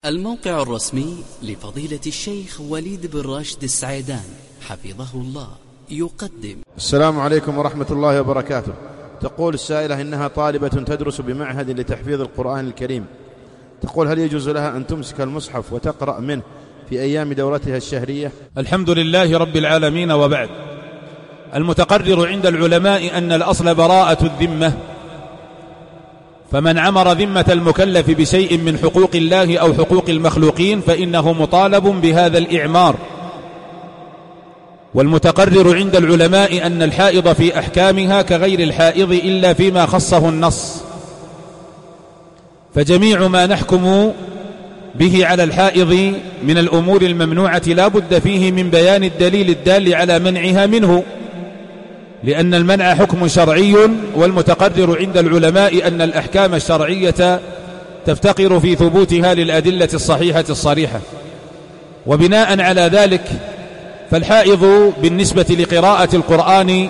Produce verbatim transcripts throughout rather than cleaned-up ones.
الموقع الرسمي لفضيلة الشيخ وليد بن راشد السعيدان حفظه الله يقدم. السلام عليكم ورحمة الله وبركاته. تقول السائلة إنها طالبة تدرس بمعهد لتحفيظ القرآن الكريم، تقول هل يجوز لها أن تمسك المصحف وتقرأ منه في أيام دورتها الشهرية؟ الحمد لله رب العالمين، وبعد. المتقرر عند العلماء أن الأصل براءة الذمة، فمن عمر ذمة المكلف بشيء من حقوق الله أو حقوق المخلوقين فإنه مطالب بهذا الإعمار. والمتقرر عند العلماء أن الحائض في أحكامها كغير الحائض إلا فيما خصه النص، فجميع ما نحكم به على الحائض من الأمور الممنوعة لا بد فيه من بيان الدليل الدال على منعها منه، لأن المنع حكم شرعي، والمتقرر عند العلماء أن الأحكام الشرعية تفتقر في ثبوتها للأدلة الصحيحة الصريحة. وبناء على ذلك فالحائض بالنسبة لقراءة القرآن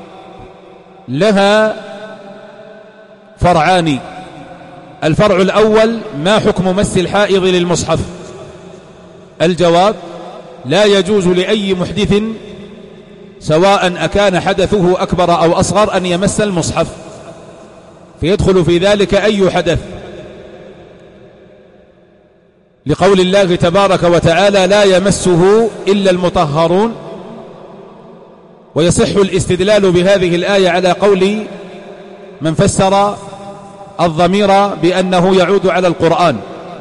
لها فرعان. الفرع الأول: ما حكم مس الحائض للمصحف؟ الجواب: لا يجوز لأي محدث سواء أكان حدثه أكبر أو أصغر أن يمس المصحف، فيدخل في ذلك أي حدث، لقول الله تبارك وتعالى: لا يمسه إلا المطهرون. ويصح الاستدلال بهذه الآية على قول من فسر الضمير بأنه يعود على القرآن.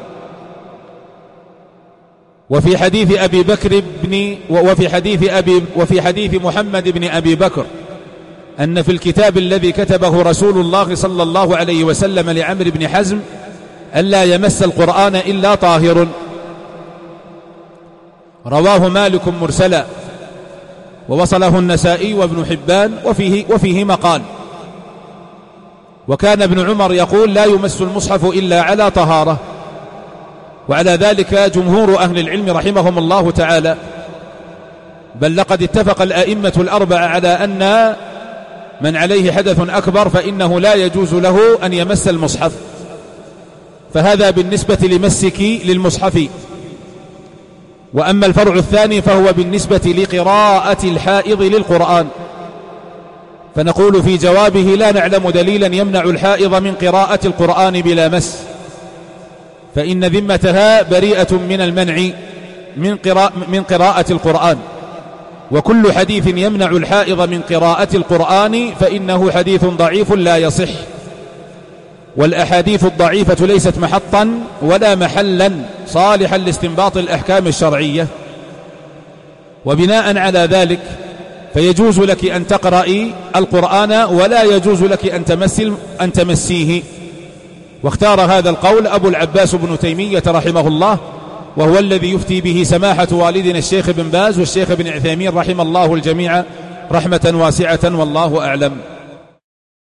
وفي حديث أبي بكر بن وفي حديث أبي وفي حديث محمد بن أبي بكر أن في الكتاب الذي كتبه رسول الله صلى الله عليه وسلم لعمرو بن حزم ألا يمس القرآن إلا طاهر، رواه مالك مرسلا، ووصله النسائي وابن حبان، وفيه, وفيه مقال. وكان ابن عمر يقول: لا يمس المصحف إلا على طهارة. وعلى ذلك جمهور أهل العلم رحمهم الله تعالى، بل لقد اتفق الأئمة الأربعة على أن من عليه حدث أكبر فإنه لا يجوز له أن يمس المصحف. فهذا بالنسبة لمسك للمصحف. وأما الفرع الثاني فهو بالنسبة لقراءة الحائض للقرآن، فنقول في جوابه: لا نعلم دليلا يمنع الحائض من قراءة القرآن بلا مس، فإن ذمتها بريئة من المنع من, قراء من قراءة القرآن. وكل حديث يمنع الحائض من قراءة القرآن فإنه حديث ضعيف لا يصح، والأحاديث الضعيفة ليست محطا ولا محلا صالحا لاستنباط الأحكام الشرعية. وبناء على ذلك فيجوز لك أن تقرأي القرآن ولا يجوز لك أن, تمس أن تمسيه. واختار هذا القول أبو العباس بن تيمية رحمه الله، وهو الذي يفتي به سماحة والدنا الشيخ بن باز والشيخ بن عثيمين رحم الله الجميع رحمة واسعة، والله أعلم.